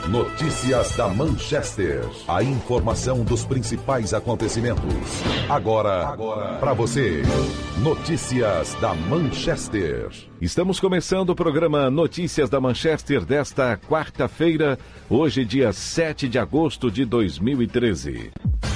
Notícias da Manchester. A informação dos principais acontecimentos. Agora para você. Notícias da Manchester. Estamos começando o programa Notícias da Manchester desta quarta-feira, hoje dia 7 de agosto de 2013.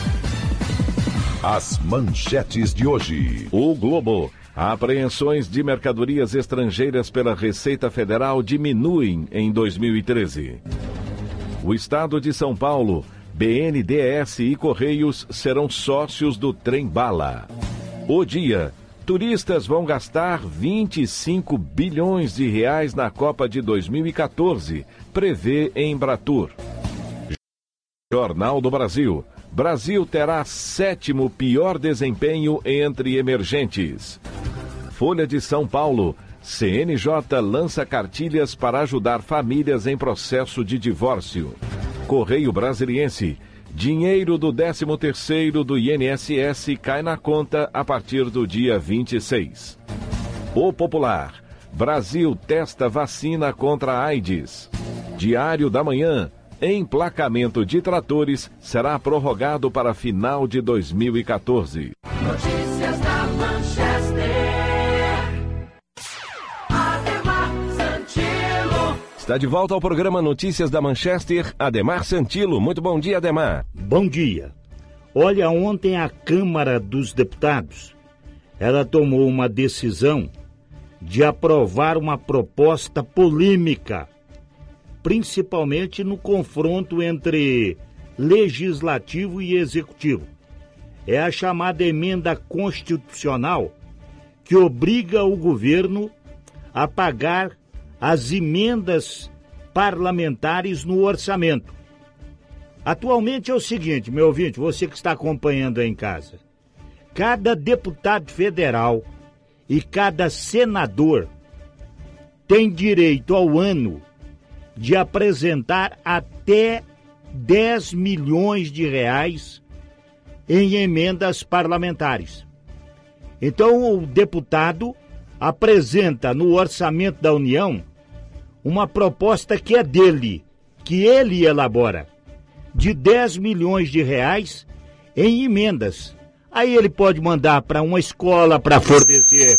As manchetes de hoje. O Globo. Apreensões de mercadorias estrangeiras pela Receita Federal diminuem em 2013. O Estado de São Paulo, BNDES e Correios serão sócios do Trem-Bala. O Dia. Turistas vão gastar 25 bilhões de reais na Copa de 2014, prevê Embratur. Jornal do Brasil. Brasil terá 7º pior desempenho entre emergentes. Folha de São Paulo. CNJ lança cartilhas para ajudar famílias em processo de divórcio. Correio Brasiliense. Dinheiro do 13º do INSS cai na conta a partir do dia 26. O Popular. Brasil testa vacina contra a AIDS. Diário da Manhã. Emplacamento de tratores será prorrogado para final de 2014. Notícias da Manchester. Ademar Santilo. Está de volta ao programa Notícias da Manchester, Ademar Santilo. Muito bom dia, Ademar. Bom dia. Olha, ontem a Câmara dos Deputados, ela tomou uma decisão de aprovar uma proposta polêmica, principalmente no confronto entre legislativo e executivo. É a chamada emenda constitucional que obriga o governo a pagar as emendas parlamentares no orçamento. Atualmente é o seguinte, meu ouvinte, você que está acompanhando aí em casa, cada deputado federal e cada senador tem direito ao ano de apresentar até 10 milhões de reais em emendas parlamentares. Então o deputado apresenta no orçamento da União uma proposta que é dele, que ele elabora, de 10 milhões de reais em emendas. Aí ele pode mandar para uma escola para fornecer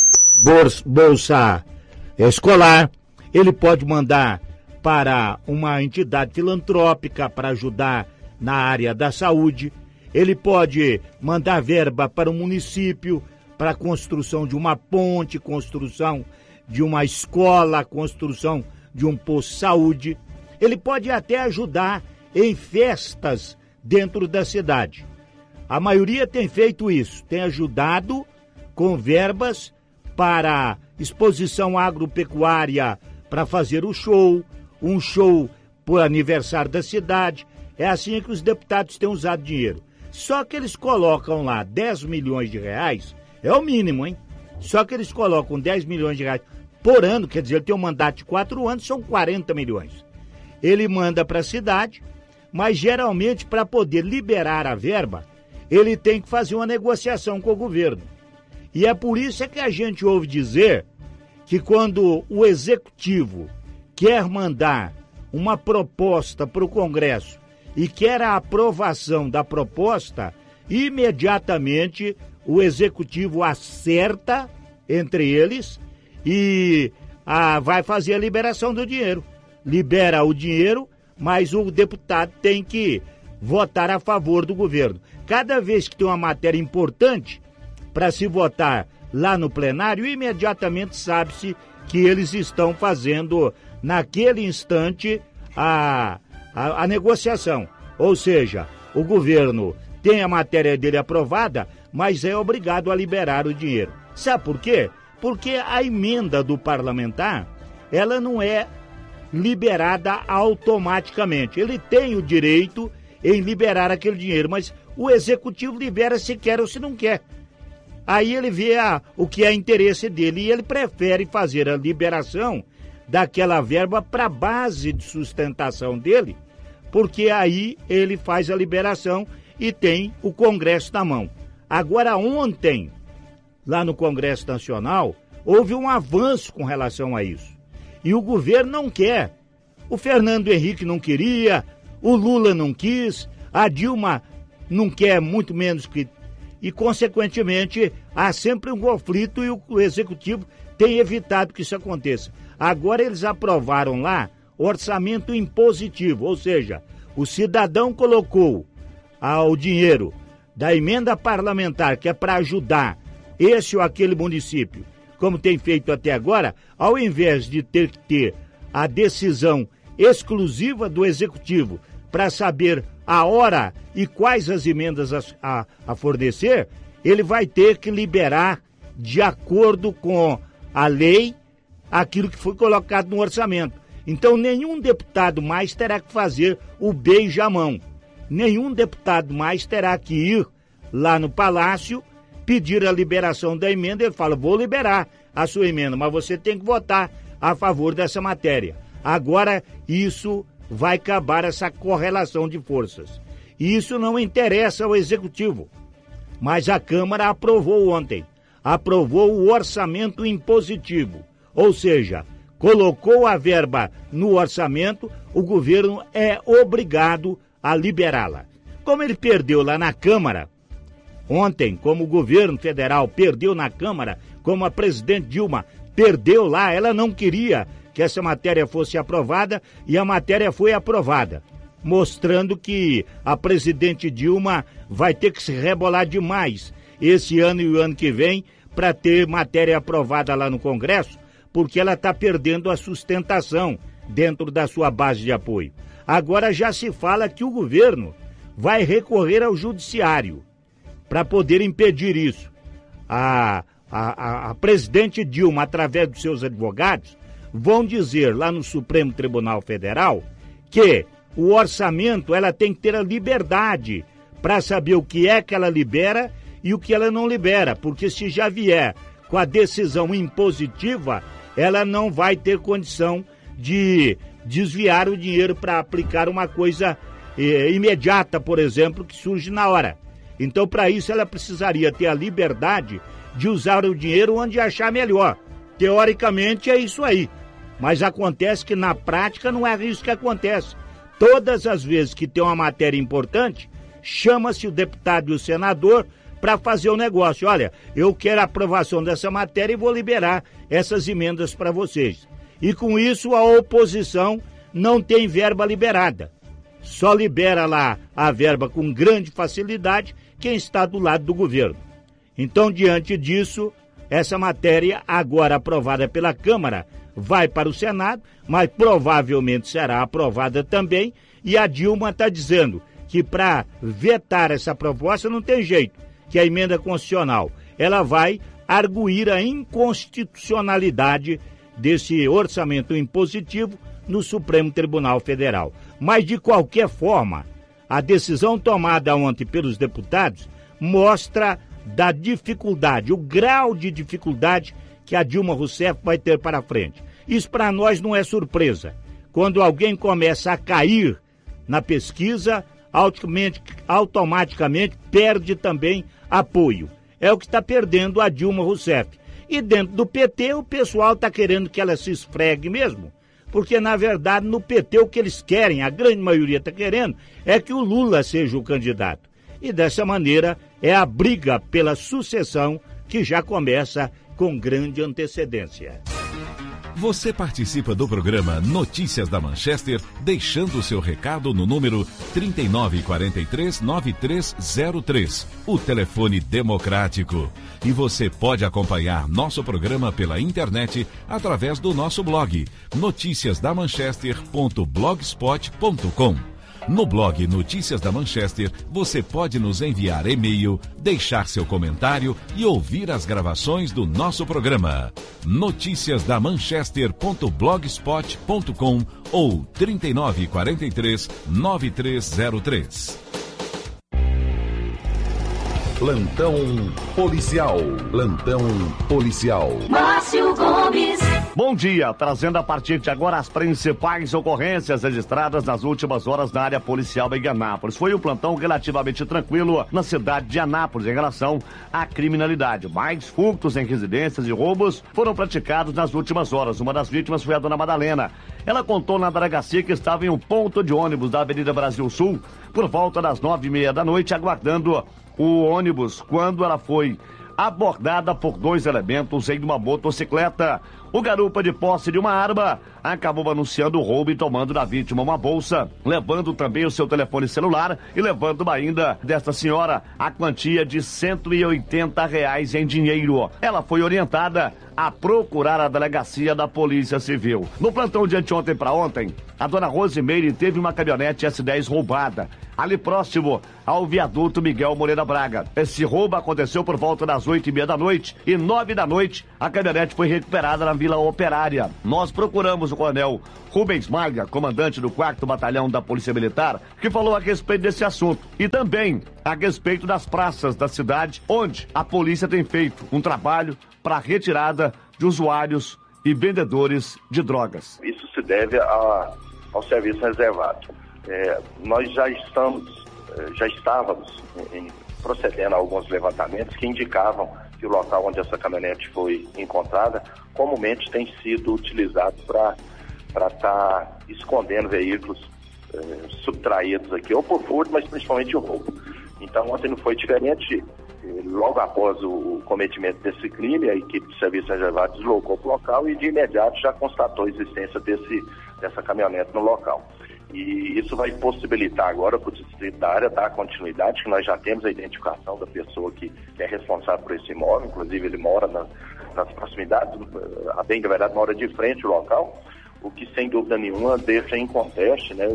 bolsa escolar, ele pode mandar para uma entidade filantrópica para ajudar na área da saúde, ele pode mandar verba para o município para a construção de uma ponte, construção de uma escola, construção de um posto de saúde, ele pode até ajudar em festas dentro da cidade. A maioria tem feito isso, tem ajudado com verbas para exposição agropecuária, para fazer o show, um show por aniversário da cidade. É assim que os deputados têm usado dinheiro. Só que eles colocam lá 10 milhões de reais, é o mínimo, hein? Só que eles colocam 10 milhões de reais por ano, quer dizer, ele tem um mandato de 4 anos, são 40 milhões. Ele manda para a cidade, mas geralmente para poder liberar a verba, ele tem que fazer uma negociação com o governo. E é por isso que a gente ouve dizer que quando o executivo quer mandar uma proposta para o Congresso e quer a aprovação da proposta, imediatamente o Executivo acerta entre eles e vai fazer a liberação do dinheiro. Libera o dinheiro, mas o deputado tem que votar a favor do governo. Cada vez que tem uma matéria importante para se votar lá no plenário, imediatamente sabe-se que eles estão fazendo naquele instante a negociação. Ou seja, o governo tem a matéria dele aprovada, mas é obrigado a liberar o dinheiro. Sabe por quê? Porque a emenda do parlamentar, ela não é liberada automaticamente. Ele tem o direito em liberar aquele dinheiro, mas o executivo libera se quer ou se não quer. Aí ele vê o que é interesse dele e ele prefere fazer a liberação daquela verba para a base de sustentação dele, porque aí ele faz a liberação e tem o Congresso na mão. Agora, ontem, lá no Congresso Nacional, houve um avanço com relação a isso. E o governo não quer O Fernando Henrique não queria, o Lula não quis, a Dilma não quer, muito menos que... E, consequentemente, há sempre um conflito e o Executivo tem evitado que isso aconteça. Agora eles aprovaram lá orçamento impositivo, ou seja, o cidadão colocou o dinheiro da emenda parlamentar, que é para ajudar esse ou aquele município, como tem feito até agora, ao invés de ter que ter a decisão exclusiva do Executivo para saber a hora e quais as emendas a fornecer, ele vai ter que liberar, de acordo com a lei, aquilo que foi colocado no orçamento. Então, nenhum deputado mais terá que fazer o beijamão. Nenhum deputado mais terá que ir lá no Palácio, pedir a liberação da emenda. Ele fala, vou liberar a sua emenda, mas você tem que votar a favor dessa matéria. Agora, isso vai acabar, essa correlação de forças. Isso não interessa ao Executivo. Mas a Câmara aprovou ontem. Aprovou o orçamento impositivo. Ou seja, colocou a verba no orçamento, o governo é obrigado a liberá-la. Como ele perdeu lá na Câmara, ontem, como o governo federal perdeu na Câmara, como a presidente Dilma perdeu lá, ela não queria que essa matéria fosse aprovada e a matéria foi aprovada, mostrando que a presidente Dilma vai ter que se rebolar demais esse ano e o ano que vem para ter matéria aprovada lá no Congresso, porque ela está perdendo a sustentação dentro da sua base de apoio. Agora já se fala que o governo vai recorrer ao judiciário para poder impedir isso. A presidente Dilma, através dos seus advogados, vão dizer lá no Supremo Tribunal Federal que o orçamento, ela tem que ter a liberdade para saber o que é que ela libera e o que ela não libera, porque se já vier com a decisão impositiva, ela não vai ter condição de desviar o dinheiro para aplicar uma coisa imediata, por exemplo, que surge na hora. Então, para isso, ela precisaria ter a liberdade de usar o dinheiro onde achar melhor. Teoricamente, é isso aí. Mas acontece que, na prática, não é isso que acontece. Todas as vezes que tem uma matéria importante, chama-se o deputado e o senador para fazer o negócio. Olha, eu quero a aprovação dessa matéria e vou liberar essas emendas para vocês. E com isso, a oposição não tem verba liberada. Só libera lá a verba com grande facilidade quem está do lado do governo. Então, diante disso, essa matéria, agora aprovada pela Câmara, vai para o Senado, mas provavelmente será aprovada também, e a Dilma está dizendo que para vetar essa proposta não tem jeito, que é a emenda constitucional. Ela vai arguir a inconstitucionalidade desse orçamento impositivo no Supremo Tribunal Federal. Mas, de qualquer forma, a decisão tomada ontem pelos deputados mostra da dificuldade, o grau de dificuldade que a Dilma Rousseff vai ter para frente. Isso para nós não é surpresa. Quando alguém começa a cair na pesquisa, automaticamente perde também apoio. É o que está perdendo a Dilma Rousseff. E dentro do PT, o pessoal está querendo que ela se esfregue mesmo, porque, na verdade, no PT o que eles querem, a grande maioria está querendo, é que o Lula seja o candidato. E dessa maneira é a briga pela sucessão que já começa com grande antecedência. Você participa do programa Notícias da Manchester, deixando o seu recado no número 3943-9303, o telefone democrático. E você pode acompanhar nosso programa pela internet através do nosso blog, noticiasdamanchester.blogspot.com. No blog Notícias da Manchester, você pode nos enviar e-mail, deixar seu comentário e ouvir as gravações do nosso programa. noticiasdamanchester.blogspot.com ou 3943-9303. Plantão policial. Plantão policial. Márcio Gomes. Bom dia, trazendo a partir de agora as principais ocorrências registradas nas últimas horas na área policial em Anápolis. Foi um plantão relativamente tranquilo na cidade de Anápolis em relação à criminalidade. Mais furtos em residências e roubos foram praticados nas últimas horas. Uma das vítimas foi a dona Madalena. Ela contou na delegacia que estava em um ponto de ônibus da Avenida Brasil Sul por volta das 9h30 da noite, aguardando o ônibus, quando ela foi abordada por 2 elementos em uma motocicleta. O garupa, de posse de uma arma, acabou anunciando o roubo e tomando da vítima uma bolsa, levando também o seu telefone celular e levando ainda desta senhora a quantia de R$180 em dinheiro. Ela foi orientada a procurar a delegacia da Polícia Civil. No plantão de anteontem para ontem, a dona Rosimeire teve uma caminhonete S10 roubada, ali próximo ao viaduto Miguel Moreira Braga. Esse roubo aconteceu por volta das 8h30 da noite e 9 da noite a caminhonete foi recuperada na Vila Operária. Nós procuramos o coronel Rubens Maia, comandante do 4º Batalhão da Polícia Militar, que falou a respeito desse assunto e também a respeito das praças da cidade, onde a polícia tem feito um trabalho para a retirada de usuários e vendedores de drogas. Isso se deve ao serviço reservado. Nós já estávamos procedendo a alguns levantamentos que indicavam que o local onde essa caminhonete foi encontrada comumente tem sido utilizado para estar escondendo veículos subtraídos aqui, ou por furto, mas principalmente o roubo. Então ontem não foi diferente. Logo após o cometimento desse crime, a equipe de serviço reservado deslocou para o local e de imediato já constatou a existência dessa caminhonete no local. E isso vai possibilitar agora para o distrito da área dar continuidade, que nós já temos a identificação da pessoa que é responsável por esse imóvel, inclusive ele mora nas proximidades, a bem da verdade mora de frente ao local, o que sem dúvida nenhuma deixa em conteste, né,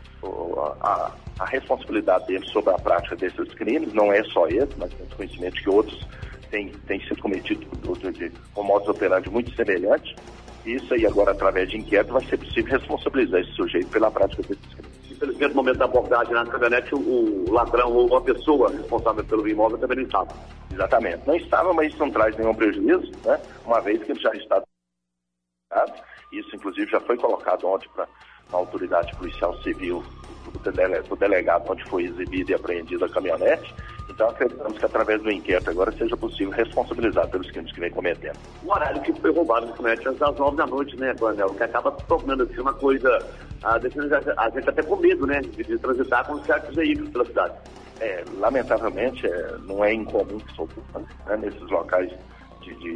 a responsabilidade dele sobre a prática desses crimes. Não é só esse, mas temos conhecimento que outros têm sido cometidos com modus operandi muito semelhantes. Isso aí agora, através de inquérito, vai ser possível responsabilizar esse sujeito pela prática desses crimes. Infelizmente, no momento da abordagem na caminhonete, o ladrão ou uma pessoa responsável pelo imóvel também não estava. Exatamente. Não estava, mas isso não traz nenhum prejuízo, né? Uma vez que ele já está... Isso, inclusive, já foi colocado ontem para a autoridade policial civil do delegado, onde foi exibida e apreendida a caminhonete. Então, acreditamos que através do inquérito agora seja possível responsabilizar pelos crimes que vem cometendo. O horário que foi roubado na caminhonete às 9 da noite, né, Coronel? Que acaba tornando assim uma coisa, deixando a gente até com medo, né, de transitar com certos veículos pela cidade. Lamentavelmente, não é incomum que isso ocorra, né, nesses locais de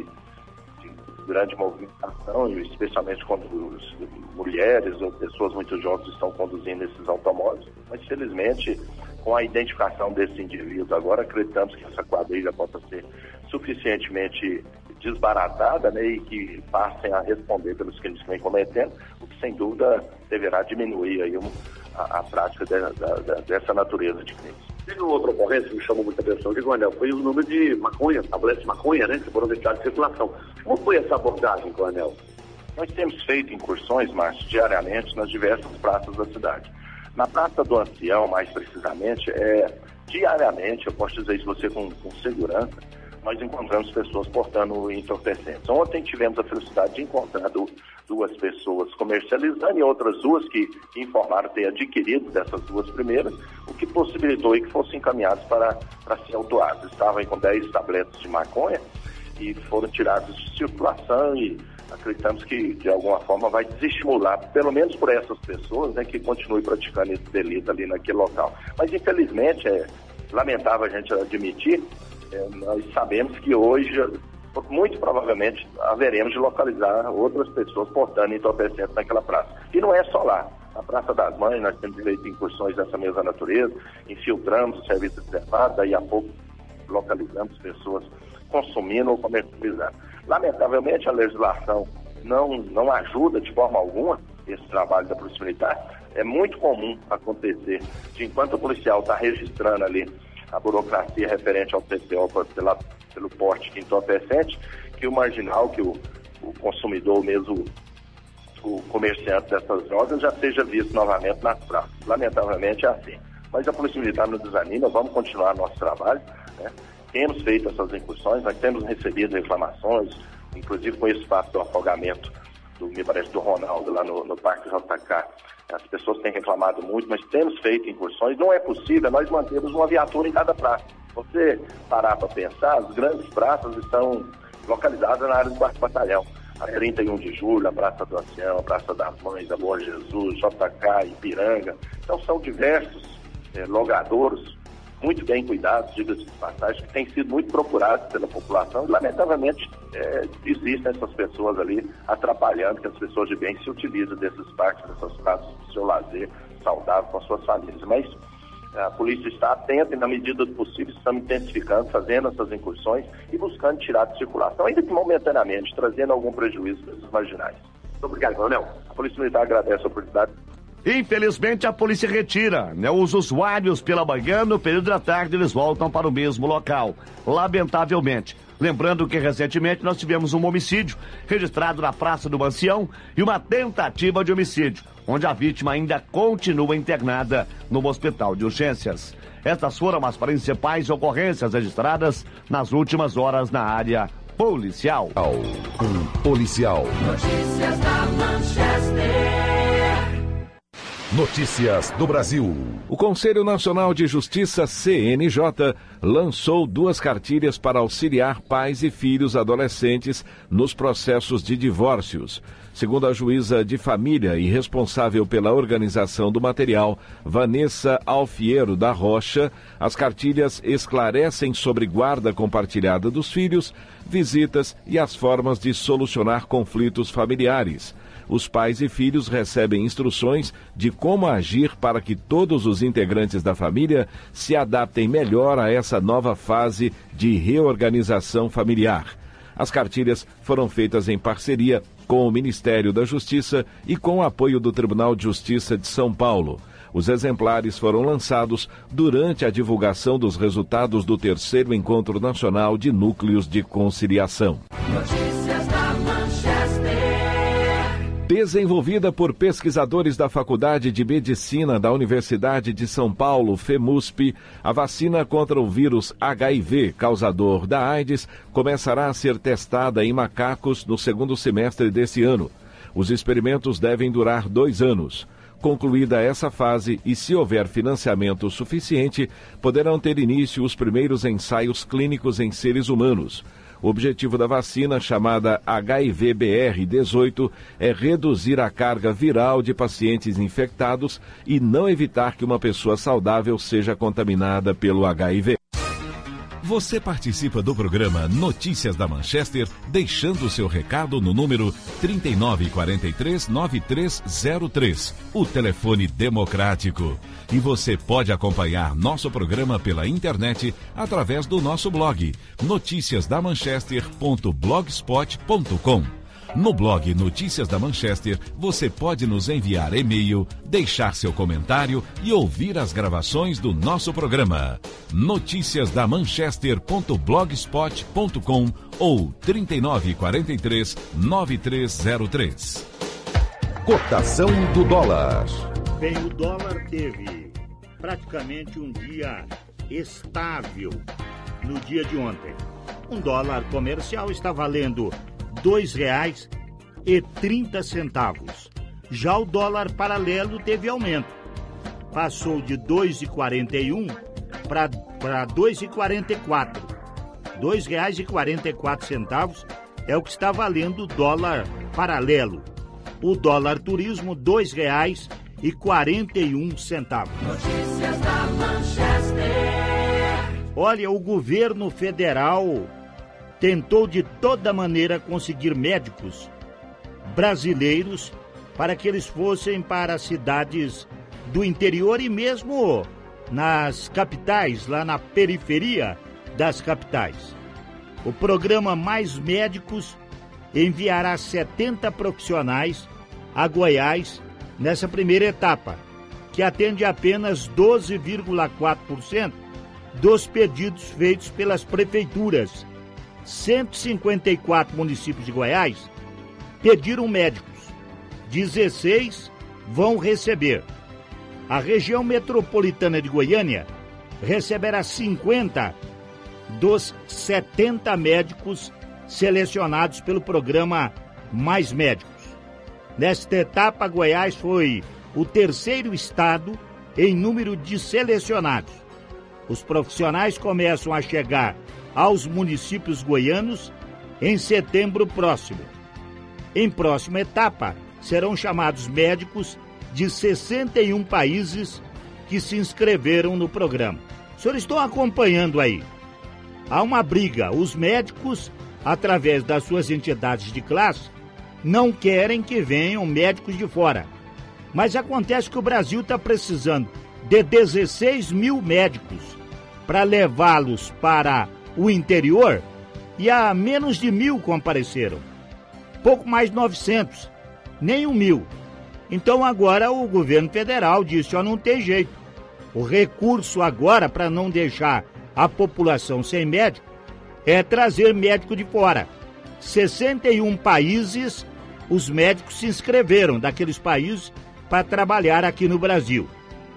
grande movimentação, e especialmente quando mulheres ou pessoas muito jovens estão conduzindo esses automóveis. Mas, felizmente, com a identificação desses indivíduos agora, acreditamos que essa quadrilha possa ser suficientemente desbaratada, né, e que passem a responder pelos crimes que vem cometendo, o que, sem dúvida, deverá diminuir aí a prática dessa natureza de crimes. Teve uma outra ocorrência que me chamou muita atenção, que Coronel, foi o número de maconha, tabletes de maconha, né, que foram deixados em circulação. Como foi essa abordagem, Coronel? Nós temos feito incursões, Márcio, diariamente nas diversas praças da cidade. Na Praça do Ancião, mais precisamente, diariamente, eu posso dizer isso você com segurança, nós encontramos pessoas portando entorpecentes. Ontem tivemos a felicidade de encontrar duas pessoas comercializando e outras duas que informaram ter adquirido dessas duas primeiras, o que possibilitou que fossem encaminhados para ser autuados. Estavam aí com 10 tabletes de maconha e foram tirados de circulação, e acreditamos que de alguma forma vai desestimular, pelo menos por essas pessoas, né, que continuem praticando esse delito ali naquele local. Mas infelizmente, lamentável a gente admitir, nós sabemos que hoje, muito provavelmente, haveremos de localizar outras pessoas portando entorpecentes naquela praça. E não é só lá. Na Praça das Mães, nós temos feito incursões dessa mesma natureza, infiltramos o serviço reservado, daí a pouco localizamos pessoas consumindo ou comercializando. Lamentavelmente, a legislação não ajuda de forma alguma esse trabalho da Polícia Militar. É muito comum acontecer de, enquanto o policial está registrando ali a burocracia referente ao TCO pelo porte de entorpecente, que o marginal, que o consumidor mesmo, o comerciante dessas drogas, já seja visto novamente nas praças. Lamentavelmente é assim. Mas a Polícia Militar não desanima, vamos continuar nosso trabalho, né? Temos feito essas incursões, nós temos recebido reclamações, inclusive com esse fato do afogamento me parece do Ronaldo lá no Parque JK. As pessoas têm reclamado muito, mas temos feito incursões. Não é possível nós mantermos uma viatura em cada praça. Se você parar para pensar, as grandes praças estão localizadas na área do 4º Batalhão. a 31 de julho, a Praça do Ancião, a Praça das Mães, a Bom Jesus, JK, Ipiranga. Então são diversos logradouros muito bem cuidados, diga-se de passagem, que têm sido muito procurados pela população e, lamentavelmente, existem essas pessoas ali atrapalhando que as pessoas de bem se utilizam desses parques, dessas praças, do seu lazer saudável com as suas famílias. Mas a polícia está atenta e, na medida do possível, estamos intensificando, fazendo essas incursões e buscando tirar de circulação, ainda que momentaneamente, trazendo algum prejuízo para esses marginais. Muito obrigado, Coronel. A Polícia Militar agradece a oportunidade. Infelizmente, a polícia retira, os usuários pela manhã, no período da tarde, eles voltam para o mesmo local, lamentavelmente. Lembrando que, recentemente, nós tivemos um homicídio registrado na Praça do Ancião e uma tentativa de homicídio, onde a vítima ainda continua internada no hospital de urgências. Estas foram as principais ocorrências registradas nas últimas horas na área policial. Policial. Notícias da Manchester. Notícias do Brasil. O Conselho Nacional de Justiça, CNJ, lançou 2 cartilhas para auxiliar pais e filhos adolescentes nos processos de divórcios. Segundo a juíza de família e responsável pela organização do material, Vanessa Alfiero da Rocha, as cartilhas esclarecem sobre guarda compartilhada dos filhos, visitas e as formas de solucionar conflitos familiares. Os pais e filhos recebem instruções de como agir para que todos os integrantes da família se adaptem melhor a essa nova fase de reorganização familiar. As cartilhas foram feitas em parceria com o Ministério da Justiça e com o apoio do Tribunal de Justiça de São Paulo. Os exemplares foram lançados durante a divulgação dos resultados do 3º Encontro Nacional de Núcleos de Conciliação. Notícias da Manchester. Desenvolvida por pesquisadores da Faculdade de Medicina da Universidade de São Paulo, FEMUSP, a vacina contra o vírus HIV, causador da AIDS, começará a ser testada em macacos no 2º semestre desse ano. Os experimentos devem durar 2 anos. Concluída essa fase e se houver financiamento suficiente, poderão ter início os primeiros ensaios clínicos em seres humanos. O objetivo da vacina, chamada HIV-BR18, é reduzir a carga viral de pacientes infectados e não evitar que uma pessoa saudável seja contaminada pelo HIV. Você participa do programa Notícias da Manchester, deixando o seu recado no número 3943-9303, o telefone democrático. E você pode acompanhar nosso programa pela internet através do nosso blog, noticiasdamanchester.blogspot.com. No blog Notícias da Manchester, você pode nos enviar e-mail, deixar seu comentário e ouvir as gravações do nosso programa. noticiasdamanchester.blogspot.com ou 3943-9303. Cotação do dólar. Bem, o dólar teve praticamente um dia estável no dia de ontem. Um dólar comercial está valendo R$ 2,30. Já o dólar paralelo teve aumento. Passou de R$ 2,41 para R$ 2,44. R$ 2,44 é o que está valendo o dólar paralelo. O dólar turismo, R$ 2,41. Notícias da Manchester. Olha, o governo federal tentou de toda maneira conseguir médicos brasileiros para que eles fossem para cidades do interior e mesmo nas capitais, lá na periferia das capitais. O programa Mais Médicos enviará 70 profissionais a Goiás nessa primeira etapa, que atende apenas 12,4% dos pedidos feitos pelas prefeituras. 154 municípios de Goiás pediram médicos, 16 vão receber. A região metropolitana de Goiânia receberá 50 dos 70 médicos selecionados pelo programa Mais Médicos. Nesta etapa, Goiás foi o 3º estado em número de selecionados. Os profissionais começam a chegar aos municípios goianos em setembro próximo. Em próxima etapa, serão chamados médicos de 61 países que se inscreveram no programa. Os senhores estão acompanhando aí. Há uma briga. Os médicos, através das suas entidades de classe, não querem que venham médicos de fora. Mas acontece que o Brasil está precisando de 16 mil médicos para levá-los para o interior e há menos de 1.000 compareceram. Pouco mais de 900, nem 1.000. Então agora o governo federal disse, ó, não tem jeito. O recurso agora para não deixar a população sem médico é trazer médico de fora. 61 países, os médicos se inscreveram daqueles países para trabalhar aqui no Brasil.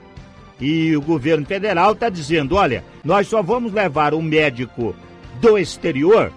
E o governo federal está dizendo, olha, nós só vamos levar o médico do exterior,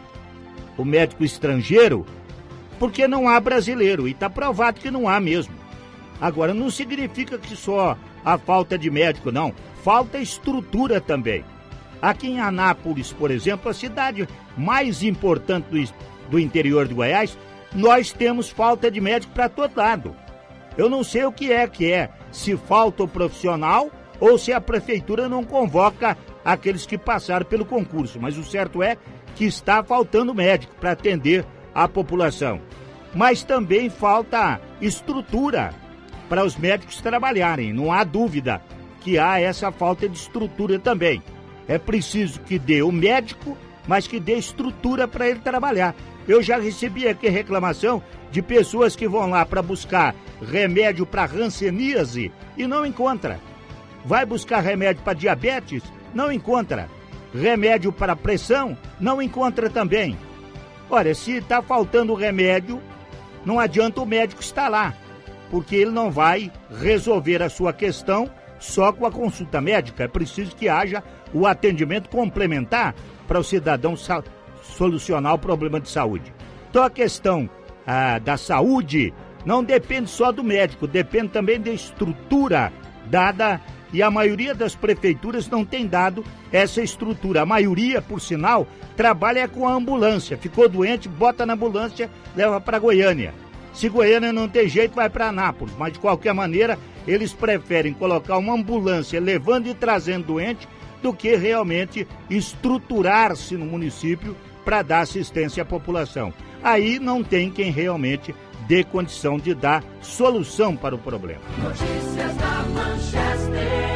o médico estrangeiro, porque não há brasileiro. E está provado que não há mesmo. Agora, não significa que só a falta de médico, não. Falta estrutura também. Aqui em Anápolis, por exemplo, a cidade mais importante do interior de Goiás, nós temos falta de médico para todo lado. Eu não sei o que é, se falta o profissional ou se a prefeitura não convoca aqueles que passaram pelo concurso. Mas o certo é que está faltando médico para atender a população. Mas também falta estrutura para os médicos trabalharem. Não há dúvida que há essa falta de estrutura também. É preciso que dê o médico, mas que dê estrutura para ele trabalhar. Eu já recebi aqui reclamação de pessoas que vão lá para buscar remédio para hanseníase e não encontra. Vai buscar remédio para diabetes, não encontra. Remédio para pressão, não encontra também. Olha, se está faltando remédio, não adianta o médico estar lá, porque ele não vai resolver a sua questão só com a consulta médica. É preciso que haja o atendimento complementar para o cidadão solucionar o problema de saúde. Então a questão da saúde não depende só do médico, depende também da estrutura dada, e a maioria das prefeituras não tem dado essa estrutura. A maioria, por sinal, trabalha com a ambulância. Ficou doente, bota na ambulância, leva para Goiânia. Se Goiânia não tem jeito, vai para Anápolis. Mas, de qualquer maneira, eles preferem colocar uma ambulância levando e trazendo doente do que realmente estruturar-se no município para dar assistência à população. Aí não tem quem realmente dê condição de dar solução para o problema. Notícias da Manchester.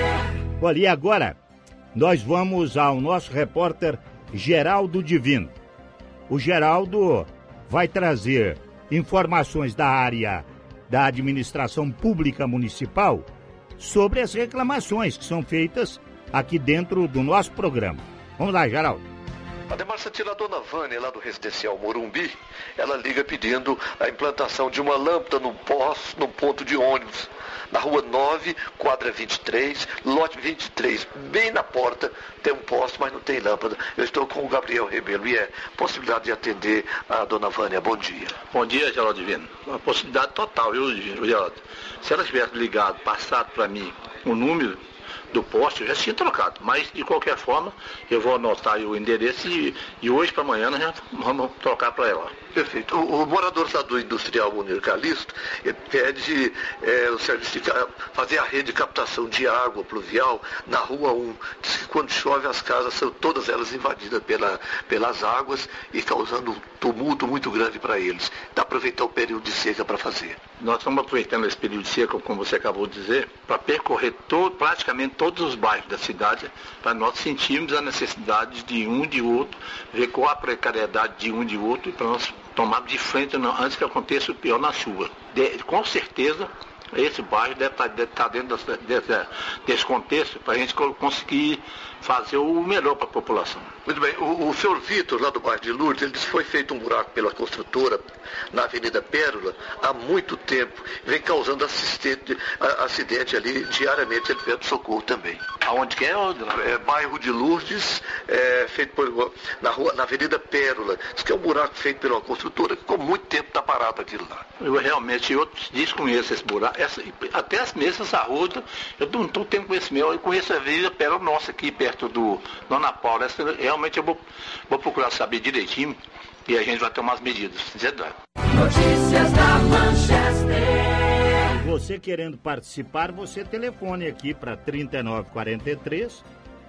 Olha, e agora nós vamos ao nosso repórter Geraldo Divino. O Geraldo vai trazer informações da área da administração pública municipal sobre as reclamações que são feitas aqui dentro do nosso programa. Vamos lá, Geraldo. Ademar Santila, a dona Vânia, lá do residencial Morumbi, ela liga pedindo a implantação de uma lâmpada num ponto de ônibus, na rua 9, quadra 23, lote 23, bem na porta, tem um poste, mas não tem lâmpada. Eu estou com o Gabriel Rebelo e é possibilidade de atender a dona Vânia. Bom dia. Bom dia, Geraldo Divino. Uma possibilidade total, viu, Geraldo? Se ela tivesse ligado, passado para mim o número do poste, eu já tinha trocado, mas de qualquer forma eu vou anotar aí o endereço e hoje para amanhã nós já vamos trocar para ela. Perfeito. O morador do industrial Munir Calixto pede o serviço de fazer a rede de captação de água pluvial na rua 1. Diz que quando chove as casas são todas elas invadidas pelas águas e causando um tumulto muito grande para eles. Dá para aproveitar o período de seca para fazer. Nós estamos aproveitando esse período de seca, como você acabou de dizer, para percorrer praticamente todos os bairros da cidade, para nós sentirmos a necessidade de um de outro, ver qual a precariedade de um de outro, e para nós tomarmos de frente antes que aconteça o pior na chuva. Com certeza, esse bairro deve estar dentro desse contexto para a gente conseguir fazer o melhor para a população. Muito bem. O senhor Vitor, lá do bairro de Lourdes, ele disse que foi feito um buraco pela construtora na Avenida Pérola há muito tempo. Vem causando acidente ali diariamente. Ele pede socorro também. Aonde que é? Bairro de Lourdes, feito na Avenida Pérola. Diz que é um buraco feito pela construtora que, com muito tempo, está parado aquilo lá. Eu realmente desconheço esse buraco. Até as mesmas arrodas, eu não estou tendo conhecimento. Eu conheço a Avenida Pérola nossa aqui, perto do Dona Paula. Realmente eu vou procurar saber direitinho e a gente vai tomar as medidas. Notícias da Manchester. Você querendo participar, você telefone aqui para 3943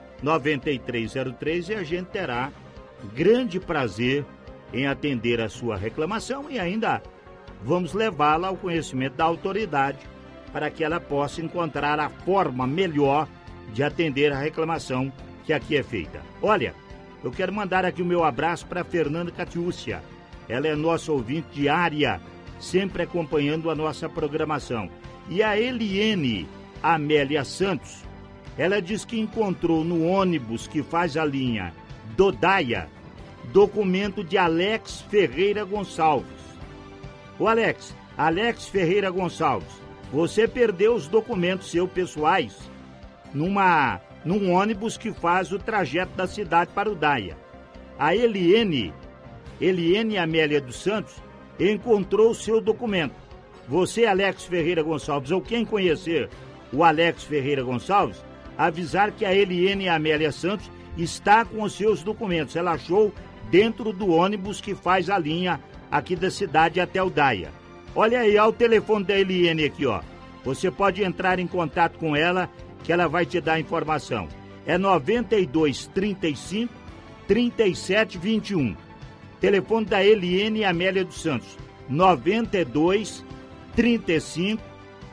9303 e a gente terá grande prazer em atender a sua reclamação e ainda vamos levá-la ao conhecimento da autoridade para que ela possa encontrar a forma melhor de atender a reclamação que aqui é feita. Olha, eu quero mandar aqui o meu abraço para Fernanda Catiúcia. Ela é nossa ouvinte diária, sempre acompanhando a nossa programação. E a Eliene Amélia Santos, ela diz que encontrou no ônibus que faz a linha Dodaia documento de Alex Ferreira Gonçalves. Ô Alex Ferreira Gonçalves, você perdeu os documentos seus pessoais num ônibus que faz o trajeto da cidade para o Daia. A Eliene Amélia dos Santos encontrou o seu documento. Você, Alex Ferreira Gonçalves, ou quem conhecer o Alex Ferreira Gonçalves, avisar que a Eliene Amélia Santos está com os seus documentos. Ela achou dentro do ônibus que faz a linha aqui da cidade até o Daia. Olha aí, ó, o telefone da Eliene aqui, ó. Você pode entrar em contato com ela, que ela vai te dar a informação. É 92 35 37 21. Telefone da Eliene Amélia dos Santos. 92 35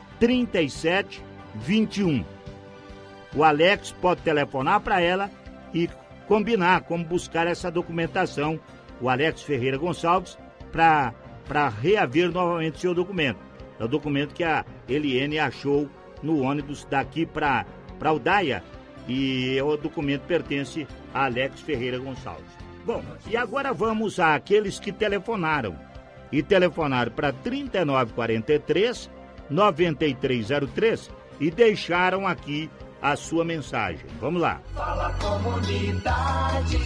37 21. O Alex pode telefonar para ela e combinar como buscar essa documentação, o Alex Ferreira Gonçalves, para reaver novamente seu documento. É o documento que a Eliene achou no ônibus daqui para o Daia, e o documento pertence a Alex Ferreira Gonçalves. Bom, e agora vamos àqueles que telefonaram. E telefonaram para 3943 9303 e deixaram aqui a sua mensagem. Vamos lá. Fala comunidade.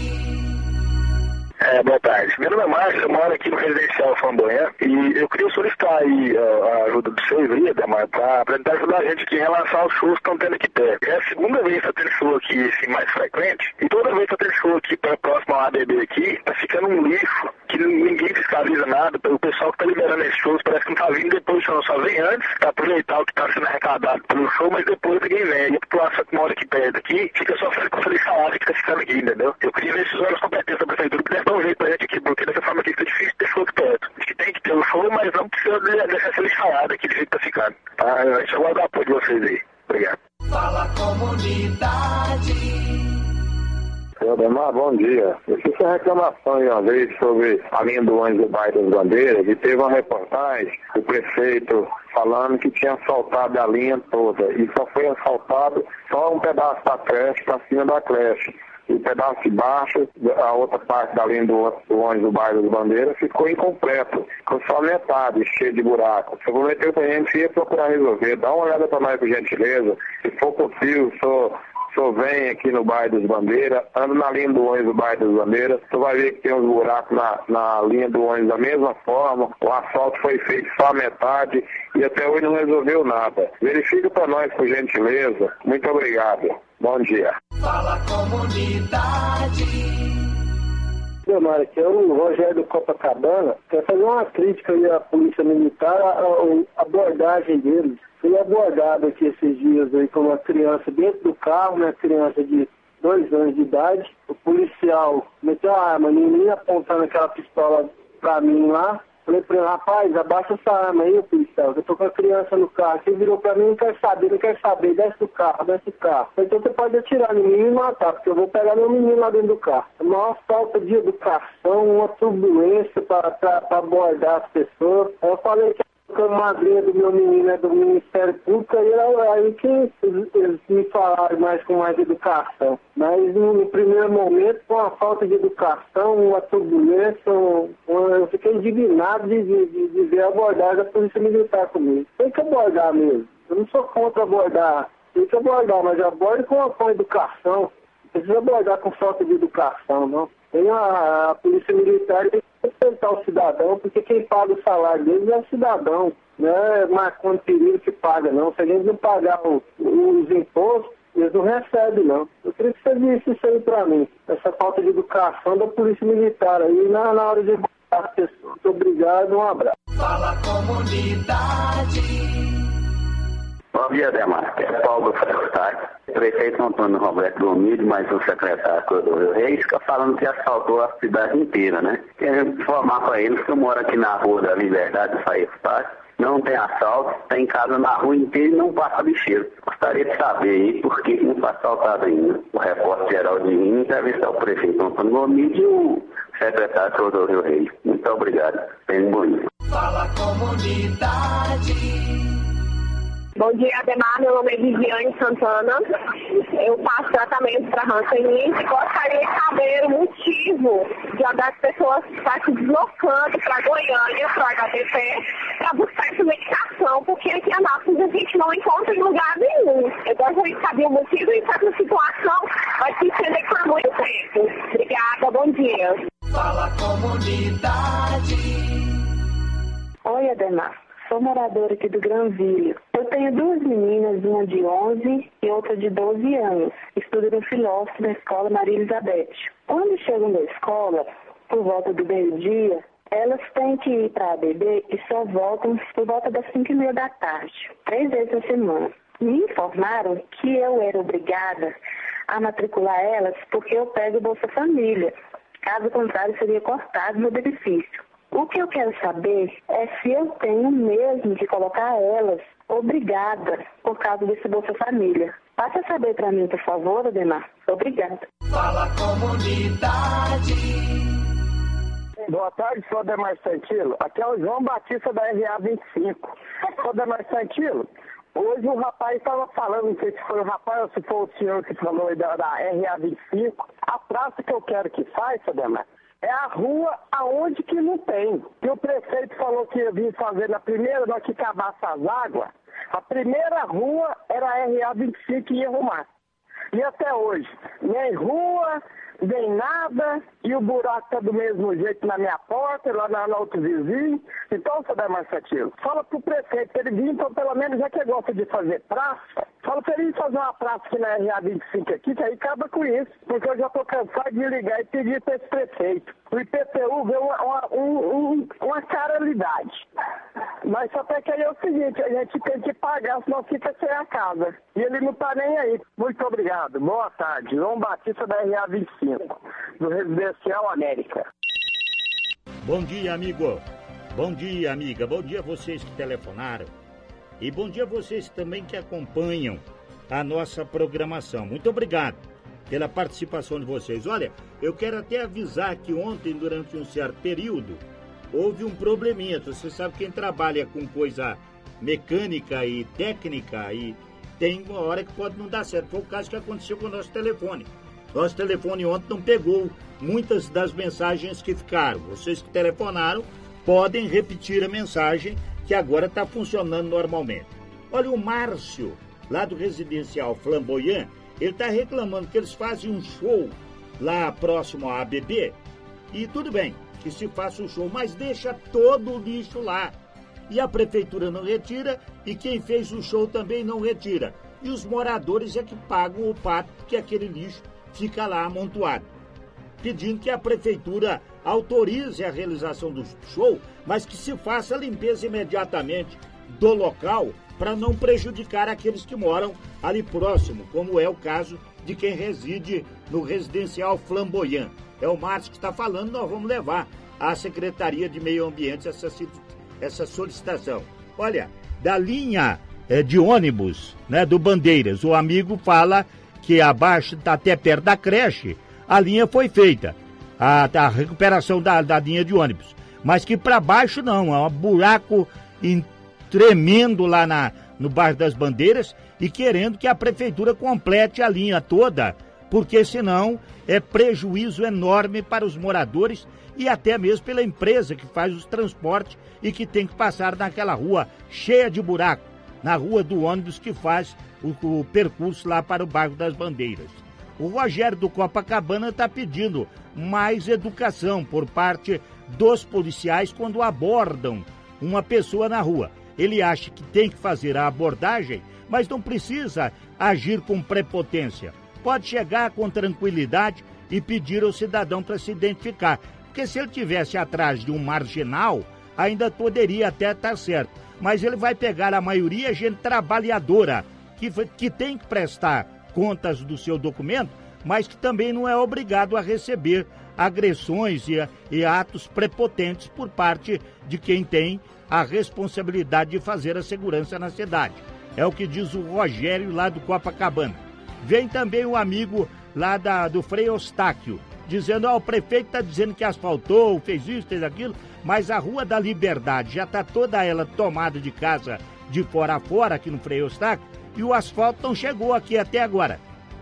Boa tarde. Meu nome é Márcio, eu moro aqui no Residencial Flamboyant e eu queria solicitar aí a ajuda do seu Idemar para tentar ajudar a gente aqui em relação aos shows que estão tendo aqui perto. É a segunda vez que está tendo show aqui assim, mais frequente, e toda vez que está tendo show aqui próximo ao ABB aqui, tá ficando um lixo que ninguém fiscaliza nada. O pessoal que está liberando esses shows parece que não está vindo depois do show, só vem antes para aproveitar o que está sendo arrecadado pelo show, mas depois ninguém vem. E a população que mora aqui perto aqui fica sofrendo com essa lixalada que está ficando aqui, entendeu? Eu queria ver se os órgãos competentes da prefeitura pudessem dar um jeito pra gente aqui, porque dessa forma aqui fica difícil ter show aqui perto. Acho que tem que ter o show, mas não precisa deixar essa lixalada aqui do jeito que tá ficando. Tá? A gente aguarda o apoio de vocês aí. Obrigado. Fala comunidade. Senhor Demar, bom dia. Eu fiz uma reclamação aí uma vez sobre a linha do ônibus do bairro das Bandeiras e teve uma reportagem do prefeito falando que tinha asfaltado a linha toda e só foi asfaltado só um pedaço da creche para cima da creche. E o pedaço de baixo, a outra parte da linha do ônibus do bairro das Bandeiras ficou incompleto, ficou só metade, cheio de buraco. Você prometeu pra gente ia procurar resolver. Dá uma olhada pra nós, por gentileza. Se for possível, o senhor vem aqui no bairro das Bandeiras, anda na linha do ônibus do bairro das Bandeiras, você vai ver que tem uns buracos na linha do ônibus da mesma forma, o asfalto foi feito só a metade e até hoje não resolveu nada. Verifica para nós, por gentileza. Muito obrigado. Bom dia. Fala comunidade. Demar, aqui é o Rogério do Copacabana. Quer fazer uma crítica aí à Polícia Militar, a abordagem deles. Fui abordado aqui esses dias aí com uma criança dentro do carro, né, criança de 2 anos de idade. O policial meteu a arma em mim, apontando aquela pistola pra mim lá. Falei pra ele, rapaz, abaixa essa arma aí, policial, eu tô com a criança no carro. Ele virou pra mim, não quer saber, desce do carro. Então você pode atirar em mim e me matar, porque eu vou pegar meu menino lá dentro do carro. É uma falta de educação, uma turbulência pra abordar as pessoas. Eu falei que a madrinha do meu menino é do Ministério Público, e aí que eles me falaram com mais educação. Mas no primeiro momento, com a falta de educação, uma turbulência, eu fiquei indignado de ver a abordagem da Polícia Militar comigo. Tem que abordar mesmo. Eu não sou contra abordar, tem que abordar, mas aborde com educação. Não precisa abordar com falta de educação, não. Tem a Polícia Militar tem que respeitar o cidadão, porque quem paga o salário deles é o cidadão, não é Marconi Perillo que paga, não. Se a gente não pagar os impostos, eles não recebem, não. Eu queria que você visse isso aí pra mim, essa falta de educação da Polícia Militar aí na hora de Muito obrigado, um abraço. Fala Comunidade. Bom dia, Ademar. É Paulo Frescutac, prefeito Antônio Roberto Gomide, mais um secretário Clodoaldo Reis, fica falando que assaltou a cidade inteira, né? Quero informar para eles que eu moro aqui na Rua da Liberdade, Fairfax, não tem assalto, tem casa na rua inteira e não passa bicheiro. Gostaria de saber aí por que não foi assaltado ainda. O repórter Geraldinho entrevistar o prefeito Antônio Gomide e o secretário Clodoaldo Reis. Muito obrigado. Tenha um bom dia. Fala Comunidade. Bom dia, Ademar. Meu nome é Viviane Santana. Eu faço tratamento para Hanseníase. Gostaria de saber o motivo de as pessoas estar se deslocando para Goiânia, para o HDP, para buscar essa medicação, porque aqui em Anápolis a gente não encontra em lugar nenhum. Eu gostaria de saber o motivo e essa situação vai se estender por muito tempo. Obrigada, bom dia. Fala Comunidade. Oi, Ademar. Sou moradora aqui do Granville. Eu tenho duas meninas, uma de 11 e outra de 12 anos. Estudam no Filósofo na escola Maria Elizabeth. Quando chegam da escola, por volta do meio-dia, elas têm que ir para a ABB e só voltam por volta das 5h30 da tarde, 3 vezes na semana. Me informaram que eu era obrigada a matricular elas porque eu pego Bolsa Família. Caso contrário, seria cortado meu benefício. O que eu quero saber é se eu tenho mesmo que colocar elas obrigada por causa desse Bolsa Família. Passe a saber para mim, por favor, Ademar. Obrigada. Fala Comunidade. Boa tarde, sou Ademar Santilo. Aqui é o João Batista da RA 25. Sou Ademar Santilo. Hoje o rapaz estava falando, não sei se foi o rapaz ou se foi o senhor que falou aí da RA 25. A praça que eu quero que faça, Ademar, é a rua aonde que não tem. E o prefeito falou que ia vir fazer na primeira, na que acabasse as águas, a primeira rua era a RA 25 e ia arrumar. E até hoje, nem rua, nem nada, e o buraco tá do mesmo jeito na minha porta, lá na outro vizinho. Então, seu Ademar Santilo, fala pro prefeito, ele vir, então pelo menos, já que gosta de fazer praça, fala pra ele fazer uma praça aqui na RA 25 aqui, que aí acaba com isso. Porque eu já tô cansado de ligar e pedir pra esse prefeito. O IPTU vê uma caralidade. Mas só até que aí é o seguinte, a gente tem que pagar, senão fica sem a casa. E ele não tá nem aí. Muito obrigado. Boa tarde. João Batista da RA 25, do Residencial América. Bom dia, amigo. Bom dia, amiga. Bom dia a vocês que telefonaram. E bom dia a vocês também que acompanham a nossa programação. Muito obrigado pela participação de vocês. Olha, eu quero até avisar que ontem, durante um certo período, houve um probleminha. Você sabe, quem trabalha com coisa mecânica e técnica, e tem uma hora que pode não dar certo. Foi o caso que aconteceu com o nosso telefone. Nosso telefone ontem não pegou muitas das mensagens que ficaram. Vocês que telefonaram podem repetir a mensagem, que agora está funcionando normalmente. Olha, o Márcio, lá do Residencial Flamboyant, ele está reclamando que eles fazem um show lá próximo à ABB, e tudo bem que se faça o show, mas deixa todo o lixo lá. E a prefeitura não retira, e quem fez o show também não retira. E os moradores é que pagam o pato, porque aquele lixo fica lá amontoado. Pedindo que a prefeitura autorize a realização do show, mas que se faça a limpeza imediatamente do local para não prejudicar aqueles que moram ali próximo, como é o caso de quem reside no Residencial Flamboyant. É o Márcio que está falando, nós vamos levar à Secretaria de Meio Ambiente essa solicitação. Olha, da linha de ônibus, né, do Bandeiras, o amigo fala que abaixo, até perto da creche, a linha foi feita, a recuperação da linha de ônibus, mas que para baixo não, é um buraco tremendo lá no bairro das Bandeiras, e querendo que a prefeitura complete a linha toda, porque senão é prejuízo enorme para os moradores e até mesmo pela empresa que faz os transportes e que tem que passar naquela rua cheia de buraco, na rua do ônibus que faz o percurso lá para o bairro das Bandeiras. O Rogério do Copacabana está pedindo mais educação por parte dos policiais quando abordam uma pessoa na rua. Ele acha que tem que fazer a abordagem, mas não precisa agir com prepotência. Pode chegar com tranquilidade e pedir ao cidadão para se identificar. Porque se ele tivesse atrás de um marginal, ainda poderia até estar certo. Mas ele vai pegar a maioria gente trabalhadora, que tem que prestar contas do seu documento, mas que também não é obrigado a receber agressões e atos prepotentes por parte de quem tem a responsabilidade de fazer a segurança na cidade. É o que diz o Rogério lá do Copacabana. Vem também o amigo lá do Frei Eustáquio, dizendo, o prefeito está dizendo que asfaltou, fez isso, fez aquilo, mas a Rua da Liberdade já está toda ela tomada de casa de fora a fora aqui no Frei Eustáquio e o asfalto não chegou aqui até agora.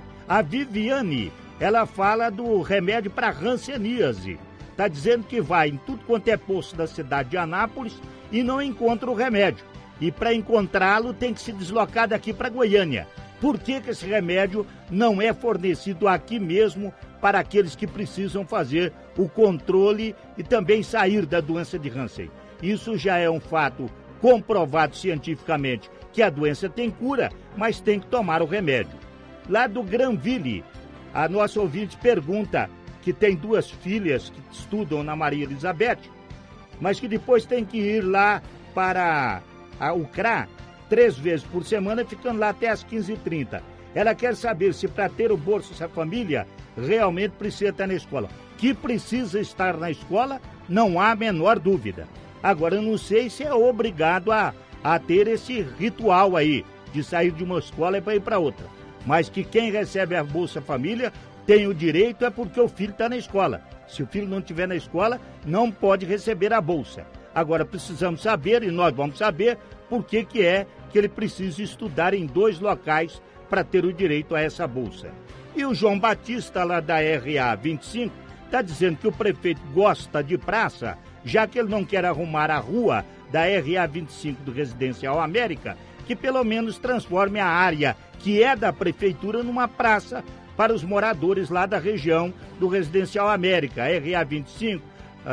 A Viviane, ela fala do remédio para hanseníase. Está dizendo que vai em tudo quanto é posto da cidade de Anápolis e não encontra o remédio. E para encontrá-lo tem que se deslocar daqui para Goiânia. Por que esse remédio não é fornecido aqui mesmo para aqueles que precisam fazer o controle e também sair da doença de Hansen? Isso já é um fato comprovado cientificamente que a doença tem cura, mas tem que tomar o remédio. Lá do Granville, a nossa ouvinte pergunta que tem 2 filhas que estudam na Maria Elizabeth, mas que depois tem que ir lá para a UCRA 3 vezes por semana, ficando lá até às 15h30. Ela quer saber se para ter o Bolsa Família realmente precisa estar na escola. Que precisa estar na escola, não há a menor dúvida. Agora, eu não sei se é obrigado a ter esse ritual aí, de sair de uma escola para ir para outra. Mas que quem recebe a Bolsa Família tem o direito é porque o filho está na escola. Se o filho não estiver na escola, não pode receber a Bolsa. Agora, precisamos saber, e nós vamos saber, por que ele precisa estudar em 2 locais para ter o direito a essa Bolsa. E o João Batista, lá da RA 25, está dizendo que o prefeito gosta de praça, já que ele não quer arrumar a rua da RA 25 do Residencial América, que pelo menos transforme a área que é da prefeitura numa praça para os moradores lá da região do Residencial América, RA 25,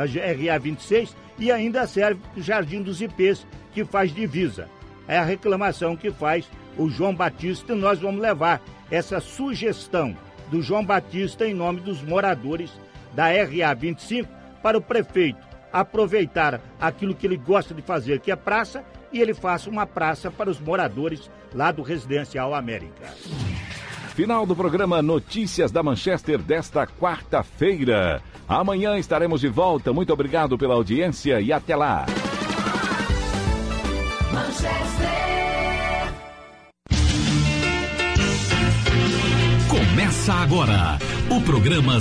RA 26, e ainda serve para o Jardim dos Ipês, que faz divisa. É a reclamação que faz o João Batista, e nós vamos levar essa sugestão do João Batista em nome dos moradores da RA 25 para o prefeito aproveitar aquilo que ele gosta de fazer, que é praça, e ele faça uma praça para os moradores lá do Residencial América. Final do programa Notícias da Manchester desta quarta-feira. Amanhã estaremos de volta. Muito obrigado pela audiência e até lá. Começa agora o programa